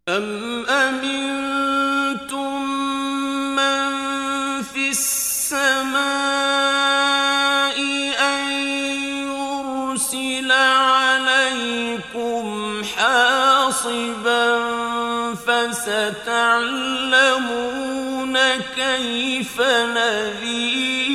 أَمْ أَمِنتُم مَّن فِي السَّمَاءِ أَن يُرْسِلَ عَلَيْكُمْ حَاصِبًا فَسَتَعْلَمُونَ كَيْفَ نَذِيرِ